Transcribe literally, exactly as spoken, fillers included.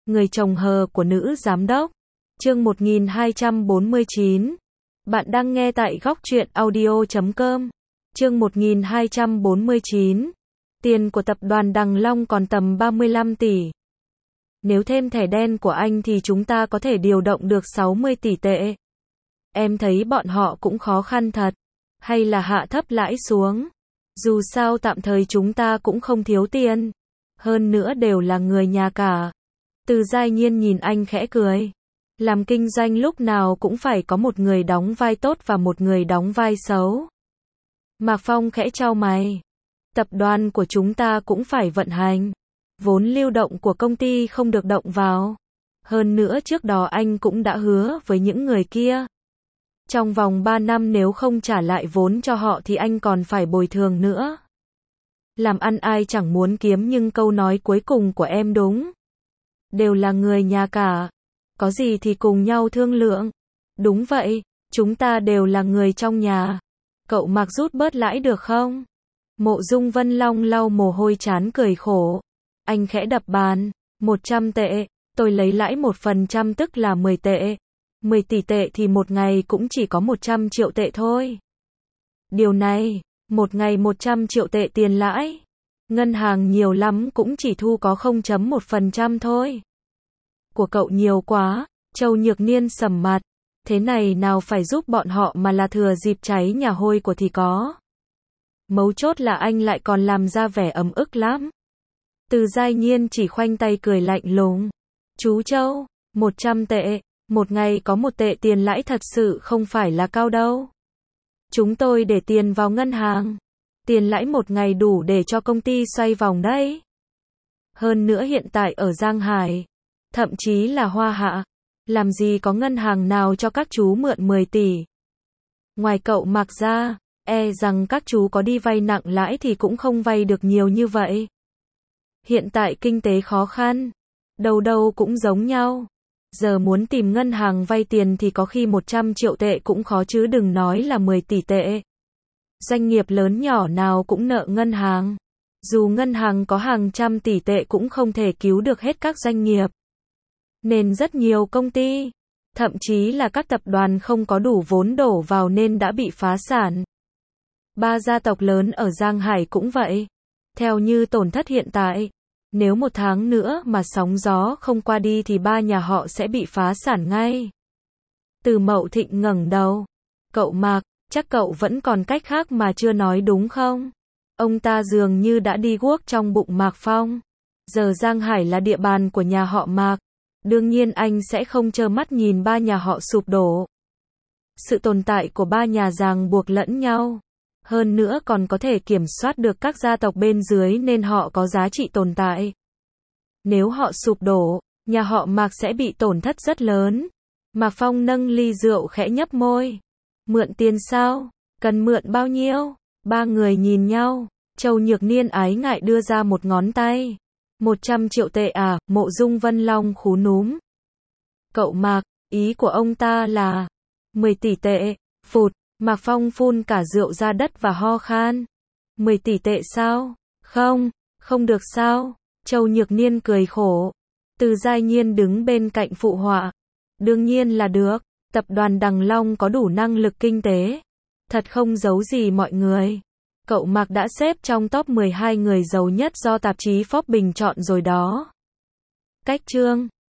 Người chồng hờ của nữ giám đốc. Chương một nghìn hai trăm bốn mươi chín. Bạn đang nghe tại góc truyện audio chấm com. Chương một nghìn hai trăm bốn mươi chín. Tiền của tập đoàn Đằng Long còn tầm ba mươi lăm tỷ. Nếu thêm thẻ đen của anh thì chúng ta có thể điều động được sáu mươi tỷ tệ. Em thấy bọn họ cũng khó khăn thật. Hay là hạ thấp lãi xuống. Dù sao tạm thời chúng ta cũng không thiếu tiền. Hơn nữa đều là người nhà cả. Từ Giai Nhiên nhìn anh khẽ cười. Làm kinh doanh lúc nào cũng phải có một người đóng vai tốt và một người đóng vai xấu. Mạc Phong khẽ chau mày. Tập đoàn của chúng ta cũng phải vận hành. Vốn lưu động của công ty không được động vào. Hơn nữa trước đó anh cũng đã hứa với những người kia. Trong vòng ba năm nếu không trả lại vốn cho họ thì anh còn phải bồi thường nữa. Làm ăn ai chẳng muốn kiếm nhưng câu nói cuối cùng của em đúng. Đều là người nhà cả. Có gì thì cùng nhau thương lượng. Đúng vậy, chúng ta đều là người trong nhà. Cậu Mạc rút bớt lãi được không? Mộ Dung Vân Long lau mồ hôi trán cười khổ. Anh khẽ đập bàn. một trăm tệ, tôi lấy lãi một phần trăm tức là mười tệ. mười tỷ tệ thì một ngày cũng chỉ có một trăm triệu tệ thôi. Điều này, một ngày một trăm triệu tệ tiền lãi. Ngân hàng nhiều lắm cũng chỉ thu có không phẩy một phần trăm thôi. Của cậu nhiều quá, Châu Nhược Niên sầm mặt. Thế này nào phải giúp bọn họ mà là thừa dịp cháy nhà hôi của thì có. Mấu chốt là anh lại còn làm ra vẻ ấm ức lắm. Từ Giai Nhiên chỉ khoanh tay cười lạnh lùng. Chú Châu, một trăm tệ, một ngày có một tệ tiền lãi thật sự không phải là cao đâu. Chúng tôi để tiền vào ngân hàng. Tiền lãi một ngày đủ để cho công ty xoay vòng đấy. Hơn nữa hiện tại ở Giang Hải, thậm chí là Hoa Hạ, làm gì có ngân hàng nào cho các chú mượn mười tỷ. Ngoài cậu Mạc ra, e rằng các chú có đi vay nặng lãi thì cũng không vay được nhiều như vậy. Hiện tại kinh tế khó khăn, đâu đâu cũng giống nhau. Giờ muốn tìm ngân hàng vay tiền thì có khi một trăm triệu tệ cũng khó chứ đừng nói là mười tỷ tệ. Doanh nghiệp lớn nhỏ nào cũng nợ ngân hàng. Dù ngân hàng có hàng trăm tỷ tệ cũng không thể cứu được hết các doanh nghiệp. Nên rất nhiều công ty, thậm chí là các tập đoàn không có đủ vốn đổ vào nên đã bị phá sản. Ba gia tộc lớn ở Giang Hải cũng vậy. Theo như tổn thất hiện tại, nếu một tháng nữa mà sóng gió không qua đi thì ba nhà họ sẽ bị phá sản ngay. Từ Mậu Thịnh ngẩng đầu. Cậu Mạc, chắc cậu vẫn còn cách khác mà chưa nói đúng không? Ông ta dường như đã đi guốc trong bụng Mạc Phong. Giờ Giang Hải là địa bàn của nhà họ Mạc. Đương nhiên anh sẽ không trơ mắt nhìn ba nhà họ sụp đổ. Sự tồn tại của ba nhà ràng buộc lẫn nhau. Hơn nữa còn có thể kiểm soát được các gia tộc bên dưới nên họ có giá trị tồn tại. Nếu họ sụp đổ, nhà họ Mạc sẽ bị tổn thất rất lớn. Mạc Phong nâng ly rượu khẽ nhấp môi. Mượn tiền sao? Cần mượn bao nhiêu? Ba người nhìn nhau. Châu Nhược Niên ái ngại đưa ra một ngón tay. một trăm triệu tệ à? Mộ Dung Vân Long khú núm. Cậu Mạc, ý của ông ta là mười tỷ tệ. Phụt, Mạc Phong phun cả rượu ra đất và ho khan. mười tỷ tệ sao? Không, không được sao? Châu Nhược Niên cười khổ. Từ Giai Nhiên đứng bên cạnh phụ họa. Đương nhiên là được, tập đoàn Đằng Long có đủ năng lực kinh tế. Thật không giấu gì mọi người. Cậu Mạc đã xếp trong top mười hai người giàu nhất do tạp chí Forbes bình chọn rồi đó. Cách chương